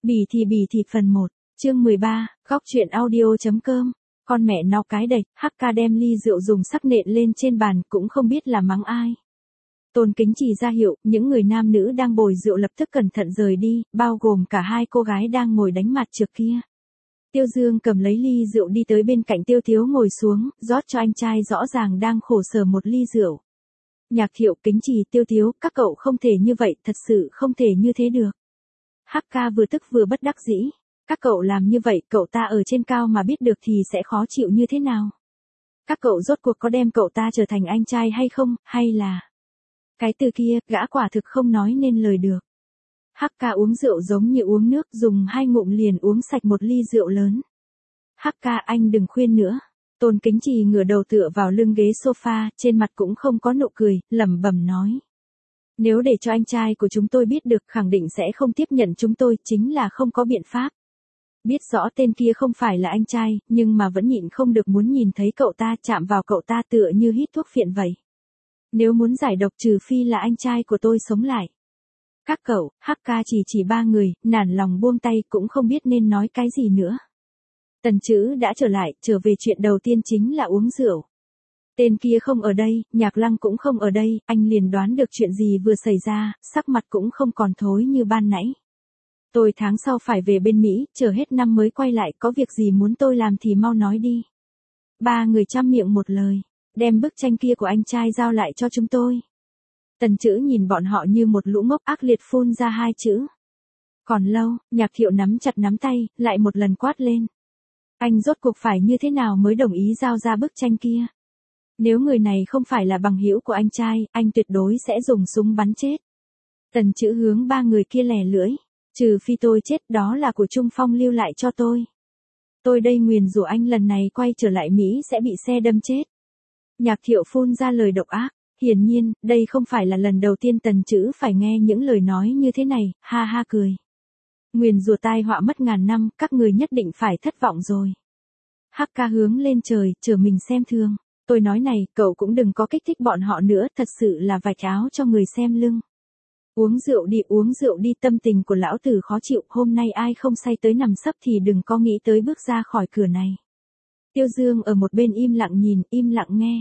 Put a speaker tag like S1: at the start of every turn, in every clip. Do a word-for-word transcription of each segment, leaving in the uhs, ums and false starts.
S1: Bỉ thì bỉ thì phần một, chương mười ba, góc truyện audio.com, con mẹ nó cái đệch, hát ca đem ly rượu dùng sắc nện lên trên bàn, cũng không biết là mắng ai. Tôn Kính Trì ra hiệu, những người nam nữ đang bồi rượu lập tức cẩn thận rời đi, bao gồm cả hai cô gái đang ngồi đánh mặt trược kia. Tiêu Dương cầm lấy ly rượu đi tới bên cạnh Tiêu Thiếu ngồi xuống, rót cho anh trai rõ ràng đang khổ sở một ly rượu. Nhạc Thiệu, Kính Trì, Tiêu Thiếu, các cậu không thể như vậy, thật sự không thể như thế được. Hắc ca vừa tức vừa bất đắc dĩ. Các cậu làm như vậy, cậu ta ở trên cao mà biết được thì sẽ khó chịu như thế nào? Các cậu rốt cuộc có đem cậu ta trở thành anh trai hay không, hay là... Cái từ kia, gã quả thực không nói nên lời được. Hắc ca uống rượu giống như uống nước, dùng hai ngụm liền uống sạch một ly rượu lớn. Hắc ca, anh đừng khuyên nữa. Tôn Kính Trì ngửa đầu tựa vào lưng ghế sofa, trên mặt cũng không có nụ cười, lẩm bẩm nói. Nếu để cho anh trai của chúng tôi biết được, khẳng định sẽ không tiếp nhận chúng tôi, chính là không có biện pháp. Biết rõ tên kia không phải là anh trai, nhưng mà vẫn nhịn không được muốn nhìn thấy cậu ta, chạm vào cậu ta tựa như hít thuốc phiện vậy. Nếu muốn giải độc trừ phi là anh trai của tôi sống lại. Các cậu, hắc ca chỉ chỉ ba người, nản lòng buông tay, cũng không biết nên nói cái gì nữa. Tần Chữ đã trở lại, trở về chuyện đầu tiên chính là uống rượu. Tên kia không ở đây, Nhạc Lăng cũng không ở đây, anh liền đoán được chuyện gì vừa xảy ra, sắc mặt cũng không còn thối như ban nãy. Tôi tháng sau phải về bên Mỹ, chờ hết năm mới quay lại, có việc gì muốn tôi làm thì mau nói đi. Ba người chăm miệng một lời, đem bức tranh kia của anh trai giao lại cho chúng tôi. Tần Chữ nhìn bọn họ như một lũ ngốc, ác liệt phun ra hai chữ. Còn lâu, Nhạc Thiệu nắm chặt nắm tay, lại một lần quát lên. Anh rốt cuộc phải như thế nào mới đồng ý giao ra bức tranh kia? Nếu người này không phải là bằng hữu của anh trai, anh tuyệt đối sẽ dùng súng bắn chết. Tần Chữ hướng ba người kia lè lưỡi. Trừ phi tôi chết, đó là của Trung Phong lưu lại cho tôi. Tôi đây nguyền rủa anh lần này quay trở lại Mỹ sẽ bị xe đâm chết. Nhạc Thiệu phun ra lời độc ác. Hiển nhiên, đây không phải là lần đầu tiên Tần Chữ phải nghe những lời nói như thế này, ha ha cười. Nguyền rủa tai họa mất ngàn năm, các người nhất định phải thất vọng rồi. Hắc ca hướng lên trời, chờ mình xem thương. Tôi nói này, cậu cũng đừng có kích thích bọn họ nữa, thật sự là vạch áo cho người xem lưng. Uống rượu đi, uống rượu đi, tâm tình của lão tử khó chịu, hôm nay ai không say tới nằm sấp thì đừng có nghĩ tới bước ra khỏi cửa này. Tiêu Dương ở một bên im lặng nhìn, im lặng nghe.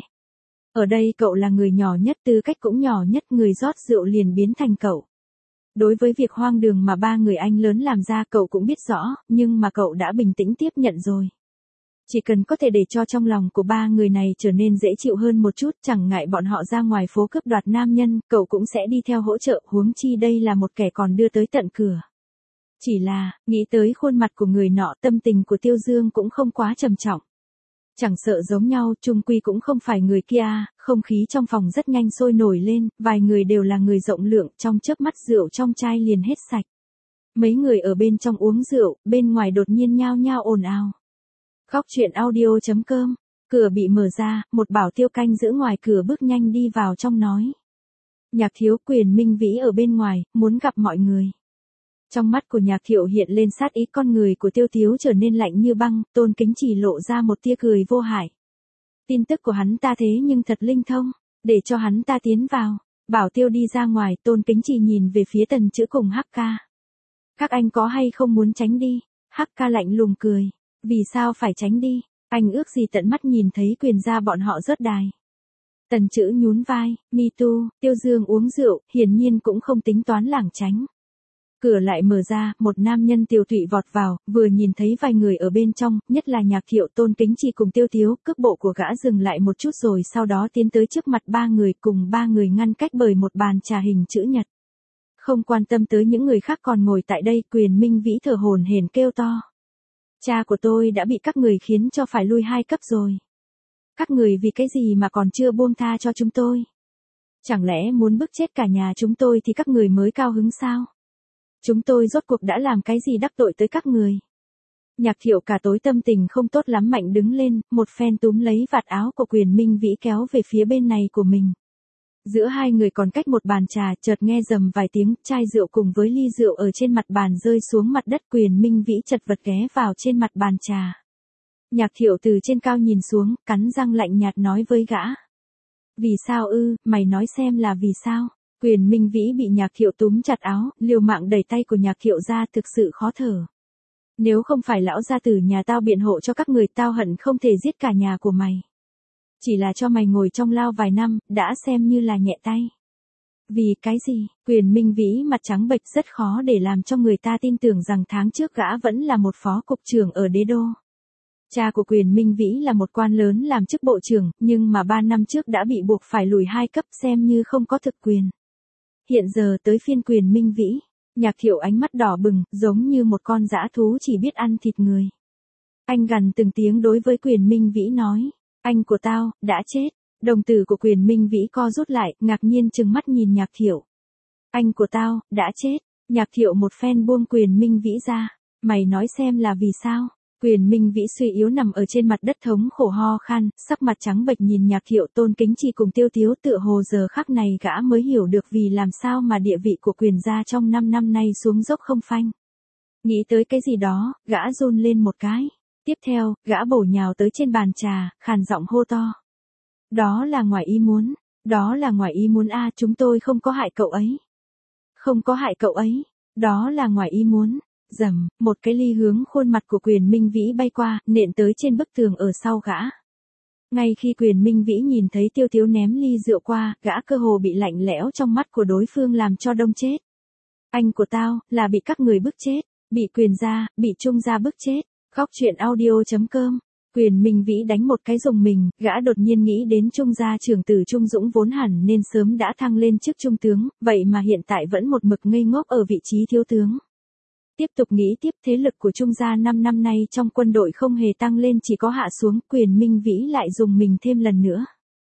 S1: Ở đây cậu là người nhỏ nhất, tư cách cũng nhỏ nhất, người rót rượu liền biến thành cậu. Đối với việc hoang đường mà ba người anh lớn làm ra cậu cũng biết rõ, nhưng mà cậu đã bình tĩnh tiếp nhận rồi. Chỉ cần có thể để cho trong lòng của ba người này trở nên dễ chịu hơn một chút, chẳng ngại bọn họ ra ngoài phố cướp đoạt nam nhân, cậu cũng sẽ đi theo hỗ trợ, huống chi đây là một kẻ còn đưa tới tận cửa. Chỉ là, nghĩ tới khuôn mặt của người nọ, tâm tình của Tiêu Dương cũng không quá trầm trọng. Chẳng sợ giống nhau, chung quy cũng không phải người kia, không khí trong phòng rất nhanh sôi nổi lên, vài người đều là người rộng lượng, trong chớp mắt rượu trong chai liền hết sạch. Mấy người ở bên trong uống rượu, bên ngoài đột nhiên nhao nhao ồn ào. Góc truyện audio.com, cửa bị mở ra, một bảo tiêu canh giữ ngoài cửa bước nhanh đi vào trong nói. Nhạc Thiếu, Quyền Minh Vĩ ở bên ngoài, muốn gặp mọi người. Trong mắt của Nhạc Thiệu hiện lên sát ý, con người của Tiêu Thiếu trở nên lạnh như băng, Tôn Kính Trì lộ ra một tia cười vô hại. Tin tức của hắn ta thế nhưng thật linh thông, để cho hắn ta tiến vào. Bảo tiêu đi ra ngoài, Tôn Kính Trì nhìn về phía Tần Chữ cùng Hắc ca. Các anh có hay không muốn tránh đi? Hắc ca lạnh lùng cười. Vì sao phải tránh đi? Anh ước gì tận mắt nhìn thấy Quyền gia bọn họ rớt đài. Tần Chữ nhún vai, me too. Tiêu Dương uống rượu, hiển nhiên cũng không tính toán lảng tránh. Cửa lại mở ra, một nam nhân tiều tụy vọt vào, vừa nhìn thấy vài người ở bên trong, nhất là Nhạc Thiệu, Tôn Kính Trì cùng Tiêu Thiếu, cước bộ của gã dừng lại một chút rồi sau đó tiến tới trước mặt ba người, cùng ba người ngăn cách bởi một bàn trà hình chữ nhật. Không quan tâm tới những người khác còn ngồi tại đây, Quyền Minh Vĩ thở hổn hển kêu to. Cha của tôi đã bị các người khiến cho phải lui hai cấp rồi. Các người vì cái gì mà còn chưa buông tha cho chúng tôi? Chẳng lẽ muốn bức chết cả nhà chúng tôi thì các người mới cao hứng sao? Chúng tôi rốt cuộc đã làm cái gì đắc tội tới các người? Nhạc Thiệu cả tối tâm tình không tốt lắm, mạnh đứng lên, một phen túm lấy vạt áo của Quyền Minh Vĩ kéo về phía bên này của mình. Giữa hai người còn cách một bàn trà, chợt nghe rầm vài tiếng, chai rượu cùng với ly rượu ở trên mặt bàn rơi xuống mặt đất, Quyền Minh Vĩ chật vật ghé vào trên mặt bàn trà. Nhạc Thiệu từ trên cao nhìn xuống, cắn răng lạnh nhạt nói với gã. Vì sao ư, mày nói xem là vì sao? Quyền Minh Vĩ bị Nhạc Thiệu túm chặt áo, liều mạng đẩy tay của Nhạc Thiệu ra, thực sự khó thở. Nếu không phải lão gia tử nhà tao biện hộ cho các người, tao hận không thể giết cả nhà của mày. Chỉ là cho mày ngồi trong lao vài năm, đã xem như là nhẹ tay. Vì cái gì? Quyền Minh Vĩ mặt trắng bệch, rất khó để làm cho người ta tin tưởng rằng tháng trước gã vẫn là một phó cục trưởng ở đế đô. Cha của Quyền Minh Vĩ là một quan lớn làm chức bộ trưởng, nhưng mà ba năm trước đã bị buộc phải lùi hai cấp, xem như không có thực quyền. Hiện giờ tới phiên Quyền Minh Vĩ. Nhạc Thiệu ánh mắt đỏ bừng, giống như một con dã thú chỉ biết ăn thịt người. Anh gằn từng tiếng đối với Quyền Minh Vĩ nói, anh của tao, đã chết. Đồng tử của Quyền Minh Vĩ co rút lại, ngạc nhiên trừng mắt nhìn Nhạc Thiệu. Anh của tao, đã chết. Nhạc Thiệu một phen buông Quyền Minh Vĩ ra. Mày nói xem là vì sao? Quyền Minh Vĩ suy yếu nằm ở trên mặt đất thống khổ ho khan, sắc mặt trắng bệch nhìn Nhạc Thiệu. Tôn Kính Chi cùng Tiêu Tiếu tựa hồ giờ khắc này gã mới hiểu được vì làm sao mà địa vị của Quyền gia trong năm năm nay xuống dốc không phanh. Nghĩ tới cái gì đó, gã run lên một cái. Tiếp theo, gã bổ nhào tới trên bàn trà, khàn giọng hô to. Đó là ngoài ý muốn, đó là ngoài ý muốn a, chúng tôi không có hại cậu ấy. Không có hại cậu ấy, đó là ngoài ý muốn. Rầm, một cái ly hướng khuôn mặt của Quyền Minh Vĩ bay qua, nện tới trên bức tường ở sau gã. Ngay khi Quyền Minh Vĩ nhìn thấy Tiêu Tiếu ném ly rượu qua, gã cơ hồ bị lạnh lẽo trong mắt của đối phương làm cho đông chết. Anh của tao, là bị các người bức chết, bị Quyền gia, bị Trung gia bức chết. Góc truyện audio chấm com. Quyền Minh Vĩ đánh một cái rùng mình, gã đột nhiên nghĩ đến Trung gia trưởng tử Trung Dũng vốn hẳn nên sớm đã thăng lên chức trung tướng, vậy mà hiện tại vẫn một mực ngây ngốc ở vị trí thiếu tướng. Tiếp tục nghĩ tiếp, thế lực của Trung gia năm năm nay trong quân đội không hề tăng lên, chỉ có hạ xuống. Quyền Minh Vĩ lại dùng mình thêm lần nữa.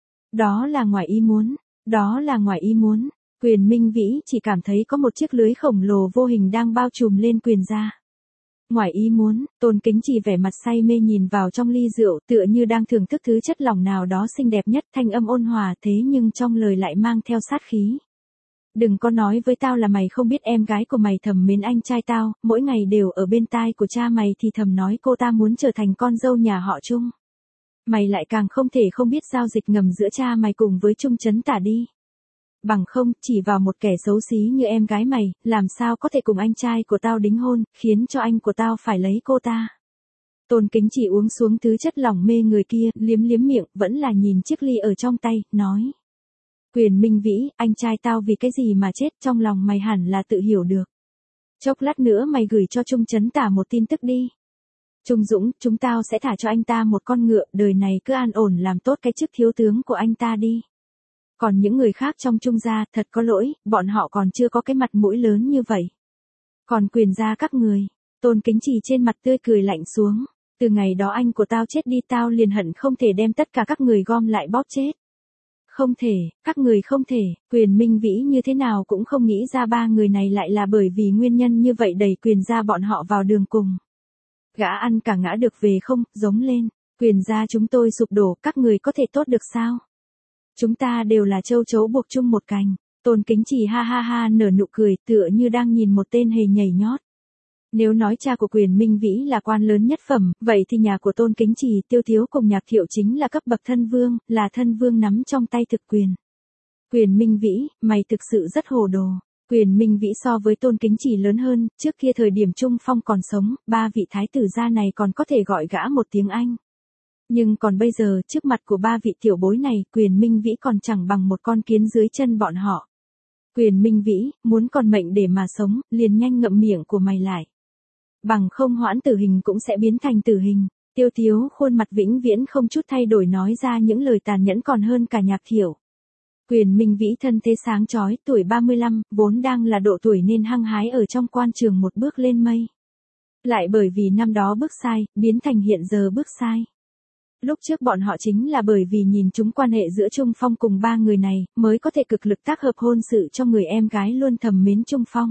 S1: Đó là ngoài ý muốn, đó là ngoài ý muốn. Quyền Minh Vĩ chỉ cảm thấy có một chiếc lưới khổng lồ vô hình đang bao trùm lên Quyền gia. Ngoài ý muốn, Tôn Kính Chỉ vẻ mặt say mê nhìn vào trong ly rượu, tựa như đang thưởng thức thứ chất lỏng nào đó xinh đẹp nhất, thanh âm ôn hòa thế nhưng trong lời lại mang theo sát khí. Đừng có nói với tao là mày không biết em gái của mày thầm mến anh trai tao, mỗi ngày đều ở bên tai của cha mày thì thầm nói cô ta muốn trở thành con dâu nhà họ Trung. Mày lại càng không thể không biết giao dịch ngầm giữa cha mày cùng với Trung Trấn Tả đi. Bằng không, chỉ vào một kẻ xấu xí như em gái mày, làm sao có thể cùng anh trai của tao đính hôn, khiến cho anh của tao phải lấy cô ta. Tôn Kính Chỉ uống xuống thứ chất lỏng mê người kia, liếm liếm miệng, vẫn là nhìn chiếc ly ở trong tay, nói. Quyền Minh Vĩ, anh trai tao vì cái gì mà chết, trong lòng mày hẳn là tự hiểu được. Chốc lát nữa mày gửi cho Trung Trấn Tả một tin tức đi. Trung Dũng, chúng tao sẽ thả cho anh ta một con ngựa, đời này cứ an ổn làm tốt cái chức thiếu tướng của anh ta đi. Còn những người khác trong Trung gia, thật có lỗi, bọn họ còn chưa có cái mặt mũi lớn như vậy. Còn Quyền gia các người, Tôn Kính Chỉ trên mặt tươi cười lạnh xuống. Từ ngày đó anh của tao chết đi, tao liền hận không thể đem tất cả các người gom lại bóp chết. Không thể, các người không thể. Quyền Minh Vĩ như thế nào cũng không nghĩ ra ba người này lại là bởi vì nguyên nhân như vậy đẩy Quyền gia bọn họ vào đường cùng. Gã ăn cả ngã được về không, giống lên. Quyền gia chúng tôi sụp đổ, các người có thể tốt được sao? Chúng ta đều là châu chấu buộc chung một cành. Tôn Kính Chỉ ha ha ha nở nụ cười, tựa như đang nhìn một tên hề nhảy nhót. Nếu nói cha của Quyền Minh Vĩ là quan lớn nhất phẩm, vậy thì nhà của Tôn Kính Chỉ, Tiêu Tiếu cùng Nhạc Thiệu chính là cấp bậc thân vương, là thân vương nắm trong tay thực quyền. Quyền Minh Vĩ, mày thực sự rất hồ đồ. Quyền Minh Vĩ so với Tôn Kính Chỉ lớn hơn, trước kia thời điểm Trung Phong còn sống, ba vị thái tử gia này còn có thể gọi gã một tiếng anh. Nhưng còn bây giờ, trước mặt của ba vị tiểu bối này, Quyền Minh Vĩ còn chẳng bằng một con kiến dưới chân bọn họ. Quyền Minh Vĩ, muốn còn mệnh để mà sống, liền nhanh ngậm miệng của mày lại. Bằng không hoãn tử hình cũng sẽ biến thành tử hình. Tiêu Tiếu khuôn mặt vĩnh viễn không chút thay đổi nói ra những lời tàn nhẫn còn hơn cả Nhạc Thiệu. Quyền Minh Vĩ thân thế sáng chói, tuổi ba mươi lăm, vốn đang là độ tuổi nên hăng hái ở trong quan trường một bước lên mây. Lại bởi vì năm đó bước sai, biến thành hiện giờ bước sai. Lúc trước bọn họ chính là bởi vì nhìn chúng quan hệ giữa Trung Phong cùng ba người này, mới có thể cực lực tác hợp hôn sự cho người em gái luôn thầm mến Trung Phong.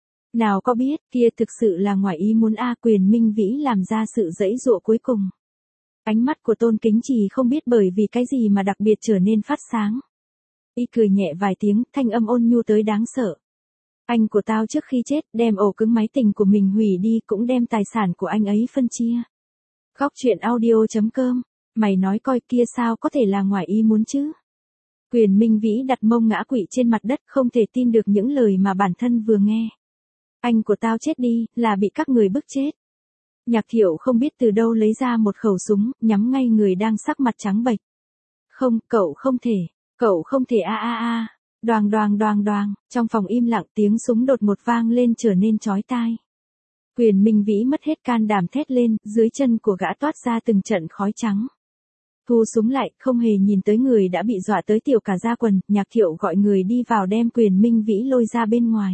S1: Nào có biết, kia thực sự là ngoài ý muốn a. Quyền Minh Vĩ làm ra sự giãy giụa cuối cùng. Ánh mắt của Tôn Kính Chỉ không biết bởi vì cái gì mà đặc biệt trở nên phát sáng. Y cười nhẹ vài tiếng, thanh âm ôn nhu tới đáng sợ. Anh của tao trước khi chết, đem ổ cứng máy tình của mình hủy đi, cũng đem tài sản của anh ấy phân chia. Góc truyện audio chấm com. Mày nói coi kia sao có thể là ngoài ý muốn chứ? Quyền Minh Vĩ đặt mông ngã quỵ trên mặt đất, không thể tin được những lời mà bản thân vừa nghe. Anh của tao chết đi, là bị các người bức chết. Nhạc Thiệu không biết từ đâu lấy ra một khẩu súng, nhắm ngay người đang sắc mặt trắng bệch. Không, cậu không thể, cậu không thể a a a. Đoàng đoàng đoàng đoàng, trong phòng im lặng tiếng súng đột một vang lên trở nên chói tai. Quyền Minh Vĩ mất hết can đảm thét lên, dưới chân của gã toát ra từng trận khói trắng. Thu súng lại, không hề nhìn tới người đã bị dọa tới tiểu cả da quần, Nhạc Thiệu gọi người đi vào đem Quyền Minh Vĩ lôi ra bên ngoài.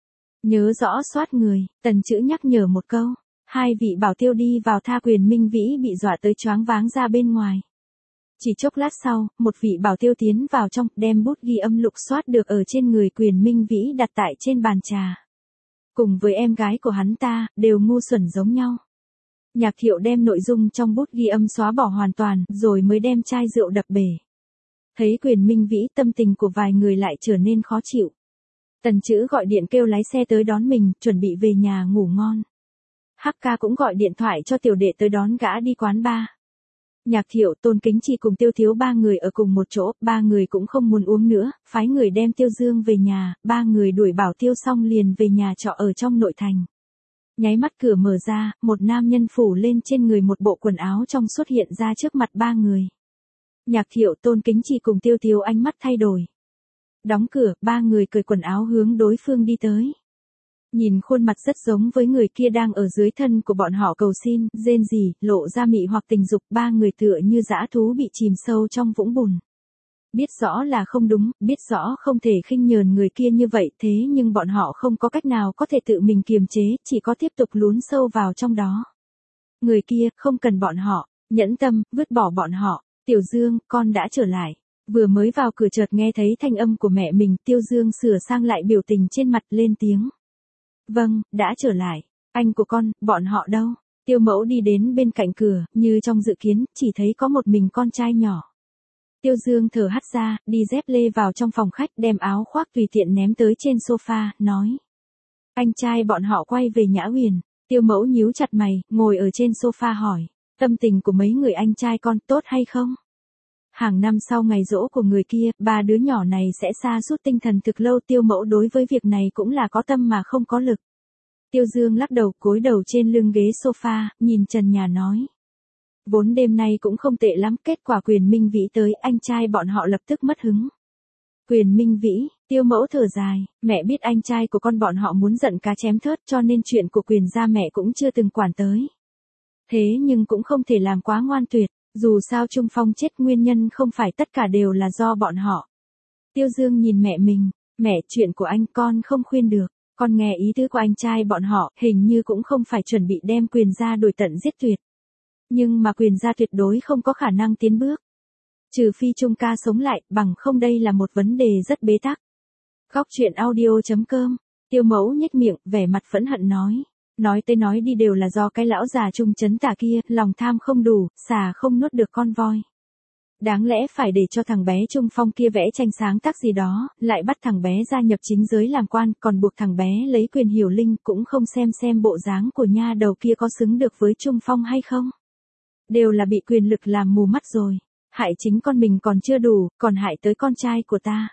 S1: Nhớ rõ soát người, Tần Chữ nhắc nhở một câu. Hai vị bảo tiêu đi vào tha Quyền Minh Vĩ bị dọa tới choáng váng ra bên ngoài. Chỉ chốc lát sau, một vị bảo tiêu tiến vào trong, đem bút ghi âm lục soát được ở trên người Quyền Minh Vĩ đặt tại trên bàn trà. Cùng với em gái của hắn ta, đều ngu xuẩn giống nhau. Nhạc Thiệu đem nội dung trong bút ghi âm xóa bỏ hoàn toàn, rồi mới đem chai rượu đập bể. Thấy Quyền Minh Vĩ, tâm tình của vài người lại trở nên khó chịu. Tần Chữ gọi điện kêu lái xe tới đón mình, chuẩn bị về nhà ngủ ngon. hắc ca cũng gọi điện thoại cho tiểu đệ tới đón gã đi quán bar. Nhạc Thiệu, Tôn Kính Chi cùng Tiêu Thiếu ba người ở cùng một chỗ, ba người cũng không muốn uống nữa, phái người đem Tiêu Dương về nhà, ba người đuổi bảo tiêu xong liền về nhà trọ ở trong nội thành. Nháy mắt cửa mở ra, một nam nhân phủ lên trên người một bộ quần áo trong xuất hiện ra trước mặt ba người. Nhạc Thiệu, Tôn Kính Chi cùng Tiêu Thiếu ánh mắt thay đổi. Đóng cửa, ba người cởi quần áo hướng đối phương đi tới. Nhìn khuôn mặt rất giống với người kia đang ở dưới thân của bọn họ cầu xin, rên rỉ, lộ ra mị hoặc tình dục, ba người tựa như dã thú bị chìm sâu trong vũng bùn. Biết rõ là không đúng, biết rõ không thể khinh nhờn người kia như vậy, thế nhưng bọn họ không có cách nào có thể tự mình kiềm chế, chỉ có tiếp tục lún sâu vào trong đó. Người kia, không cần bọn họ, nhẫn tâm, vứt bỏ bọn họ. Tiểu Dương, con đã trở lại. Vừa mới vào cửa chợt nghe thấy thanh âm của mẹ mình, Tiêu Dương sửa sang lại biểu tình trên mặt lên tiếng. Vâng, đã trở lại. Anh của con, bọn họ đâu? Tiêu Mẫu đi đến bên cạnh cửa, như trong dự kiến, chỉ thấy có một mình con trai nhỏ. Tiêu Dương thở hắt ra, đi dép lê vào trong phòng khách, đem áo khoác tùy tiện ném tới trên sofa, nói. Anh trai bọn họ quay về Nhã Huyền. Tiêu Mẫu nhíu chặt mày, ngồi ở trên sofa hỏi. Tâm tình của mấy người anh trai con tốt hay không? Hàng năm sau ngày giỗ của người kia, ba đứa nhỏ này sẽ sa sút tinh thần thực lâu. Tiêu Mẫu đối với việc này cũng là có tâm mà không có lực. Tiêu Dương lắc đầu, cúi đầu trên lưng ghế sofa, nhìn trần nhà nói. Vốn đêm nay cũng không tệ lắm, kết quả Quyền Minh Vĩ tới, anh trai bọn họ lập tức mất hứng. Quyền Minh Vĩ, Tiêu Mẫu thở dài, mẹ biết anh trai của con bọn họ muốn giận cá chém thớt, cho nên chuyện của Quyền gia mẹ cũng chưa từng quản tới. Thế nhưng cũng không thể làm quá ngoan tuyệt. Dù sao Trung Phong chết nguyên nhân không phải tất cả đều là do bọn họ. Tiêu Dương nhìn mẹ mình, mẹ, chuyện của anh con không khuyên được, con nghe ý tứ của anh trai bọn họ, hình như cũng không phải chuẩn bị đem Quyền gia đuổi tận giết tuyệt. Nhưng mà Quyền gia tuyệt đối không có khả năng tiến bước. Trừ phi Trung ca sống lại, bằng không đây là một vấn đề rất bế tắc. Góc truyện audio chấm com, Tiêu Mẫu nhếch miệng, vẻ mặt phẫn hận nói. Nói tới nói đi đều là do cái lão già Trung Chấn Tà kia, lòng tham không đủ, xà không nuốt được con voi. Đáng lẽ phải để cho thằng bé Trung Phong kia vẽ tranh sáng tác gì đó, lại bắt thằng bé gia nhập chính giới làm quan, còn buộc thằng bé lấy quyền hiểu linh, cũng không xem xem bộ dáng của nha đầu kia có xứng được với Trung Phong hay không. Đều là bị quyền lực làm mù mắt rồi. Hại chính con mình còn chưa đủ, còn hại tới con trai của ta.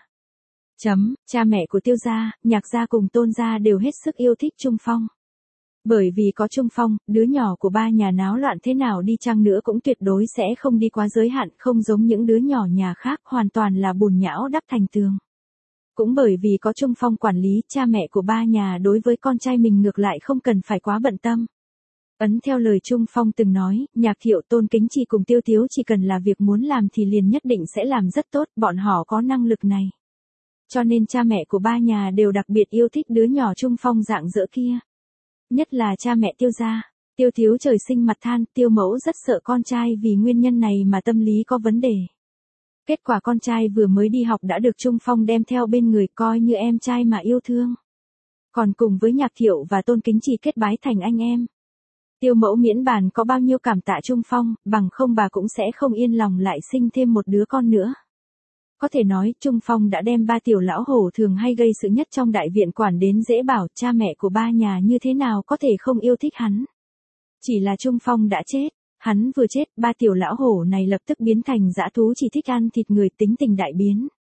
S1: Chấm, cha mẹ của Tiêu gia, Nhạc gia cùng Tôn gia đều hết sức yêu thích Trung Phong. Bởi vì có Trung Phong, đứa nhỏ của ba nhà náo loạn thế nào đi chăng nữa cũng tuyệt đối sẽ không đi quá giới hạn, không giống những đứa nhỏ nhà khác, hoàn toàn là bùn nhão đắp thành tường. Cũng bởi vì có Trung Phong quản lý, cha mẹ của ba nhà đối với con trai mình ngược lại không cần phải quá bận tâm. Ấn theo lời Trung Phong từng nói, Nhạc Thiệu, Tôn Kính Chi cùng Tiêu Thiếu chỉ cần là việc muốn làm thì liền nhất định sẽ làm rất tốt, bọn họ có năng lực này. Cho nên cha mẹ của ba nhà đều đặc biệt yêu thích đứa nhỏ Trung Phong dạng dỡ kia. Nhất là cha mẹ Tiêu gia. Tiêu Thiếu trời sinh mặt than, Tiêu Mẫu rất sợ con trai vì nguyên nhân này mà tâm lý có vấn đề. Kết quả con trai vừa mới đi học đã được Trung Phong đem theo bên người, coi như em trai mà yêu thương. Còn cùng với Nhạc Thiệu và Tôn Kính Chi kết bái thành anh em. Tiêu Mẫu miễn bàn có bao nhiêu cảm tạ Trung Phong, bằng không bà cũng sẽ không yên lòng lại sinh thêm một đứa con nữa. Có thể nói, Trung Phong đã đem ba tiểu lão hổ thường hay gây sự nhất trong đại viện quản đến dễ bảo, cha mẹ của ba nhà như thế nào có thể không yêu thích hắn. Chỉ là Trung Phong đã chết, hắn vừa chết, ba tiểu lão hổ này lập tức biến thành dã thú chỉ thích ăn thịt người, tính tình đại biến.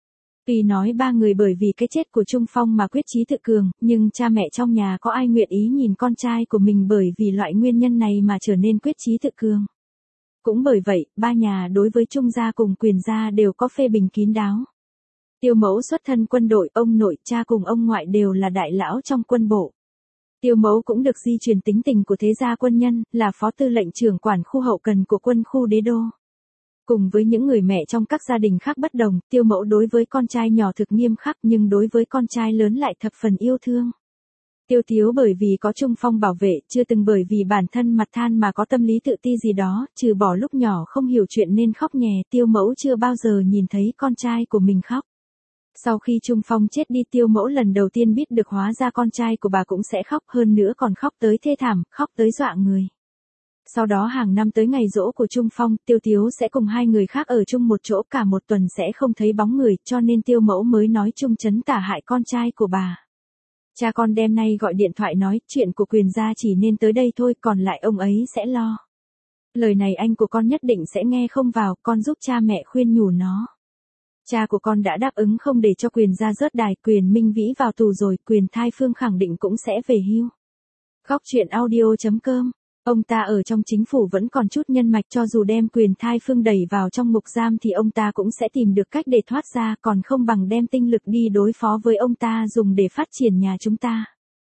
S1: Tuy nói ba người bởi vì cái chết của Trung Phong mà quyết chí tự cường, nhưng cha mẹ trong nhà có ai nguyện ý nhìn con trai của mình bởi vì loại nguyên nhân này mà trở nên quyết chí tự cường. Cũng bởi vậy, ba nhà đối với Trung gia cùng Quyền gia đều có phê bình kín đáo. Tiêu mẫu xuất thân quân đội, ông nội, cha cùng ông ngoại đều là đại lão trong quân bộ. Tiêu mẫu cũng được di truyền tính tình của thế gia quân nhân, là phó tư lệnh trưởng quản khu hậu cần của quân khu đế đô. Cùng với những người mẹ trong các gia đình khác bất đồng, tiêu mẫu đối với con trai nhỏ thực nghiêm khắc nhưng đối với con trai lớn lại thập phần yêu thương. Tiêu Tiếu bởi vì có Trung Phong bảo vệ, chưa từng bởi vì bản thân mặt than mà có tâm lý tự ti gì đó, trừ bỏ lúc nhỏ không hiểu chuyện nên khóc nhè, tiêu mẫu chưa bao giờ nhìn thấy con trai của mình khóc. Sau khi Trung Phong chết đi, tiêu mẫu lần đầu tiên biết được hóa ra con trai của bà cũng sẽ khóc, hơn nữa còn khóc tới thê thảm, khóc tới dọa người. Sau đó hàng năm tới ngày giỗ của Trung Phong, Tiêu Tiếu sẽ cùng hai người khác ở chung một chỗ, cả một tuần sẽ không thấy bóng người, cho nên tiêu mẫu mới nói Trung Chấn tả hại con trai của bà. Cha con đêm nay gọi điện thoại nói, chuyện của Quyền gia chỉ nên tới đây thôi, còn lại ông ấy sẽ lo. Lời này anh của con nhất định sẽ nghe không vào, con giúp cha mẹ khuyên nhủ nó. Cha của con đã đáp ứng không để cho Quyền gia rớt đài, Quyền Minh Vĩ vào tù rồi, Quyền Thai Phương khẳng định cũng sẽ về hưu. Góc truyện audio chấm com. Ông ta ở trong chính phủ vẫn còn chút nhân mạch, cho dù đem Quyền Thai Phương đẩy vào trong ngục giam thì ông ta cũng sẽ tìm được cách để thoát ra, còn không bằng đem tinh lực đi đối phó với ông ta dùng để phát triển nhà chúng ta.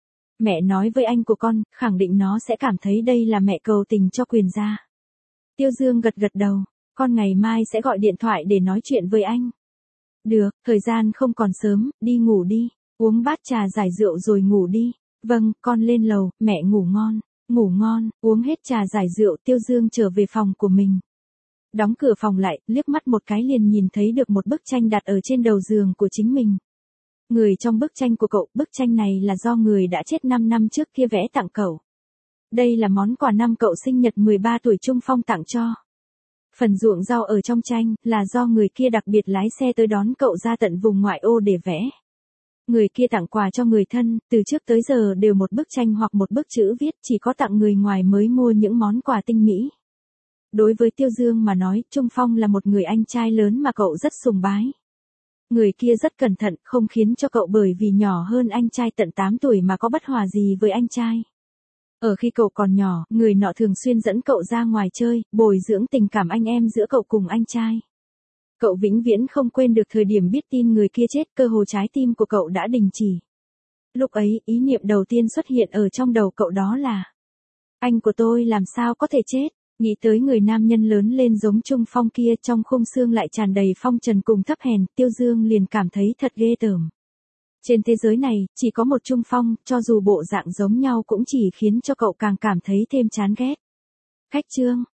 S1: Mẹ nói với anh của con, khẳng định nó sẽ cảm thấy đây là mẹ cầu tình cho Quyền gia. Tiêu Dương gật gật đầu, con ngày mai sẽ gọi điện thoại để nói chuyện với anh. Được, thời gian không còn sớm, đi ngủ đi, uống bát trà giải rượu rồi ngủ đi. Vâng, con lên lầu, mẹ ngủ ngon. Ngủ ngon, uống hết trà giải rượu, Tiêu Dương trở về phòng của mình. Đóng cửa phòng lại, liếc mắt một cái liền nhìn thấy được một bức tranh đặt ở trên đầu giường của chính mình. Người trong bức tranh của cậu, bức tranh này là do người đã chết năm năm trước kia vẽ tặng cậu. Đây là món quà năm cậu sinh nhật mười ba tuổi Trung Phong tặng cho. Phần ruộng rau ở trong tranh, là do người kia đặc biệt lái xe tới đón cậu ra tận vùng ngoại ô để vẽ. Người kia tặng quà cho người thân, từ trước tới giờ đều một bức tranh hoặc một bức chữ viết, chỉ có tặng người ngoài mới mua những món quà tinh mỹ. Đối với Tiêu Dương mà nói, Trung Phong là một người anh trai lớn mà cậu rất sùng bái. Người kia rất cẩn thận, không khiến cho cậu bởi vì nhỏ hơn anh trai tận tám tuổi mà có bất hòa gì với anh trai. Ở khi cậu còn nhỏ, người nọ thường xuyên dẫn cậu ra ngoài chơi, bồi dưỡng tình cảm anh em giữa cậu cùng anh trai. Cậu vĩnh viễn không quên được thời điểm biết tin người kia chết, cơ hồ trái tim của cậu đã đình chỉ. Lúc ấy, ý niệm đầu tiên xuất hiện ở trong đầu cậu đó là: anh của tôi làm sao có thể chết? Nghĩ tới người nam nhân lớn lên giống Trung Phong kia, trong khung xương lại tràn đầy phong trần cùng thấp hèn, Tiêu Dương liền cảm thấy thật ghê tởm. Trên thế giới này, chỉ có một Trung Phong, cho dù bộ dạng giống nhau cũng chỉ khiến cho cậu càng cảm thấy thêm chán ghét. Khách trương.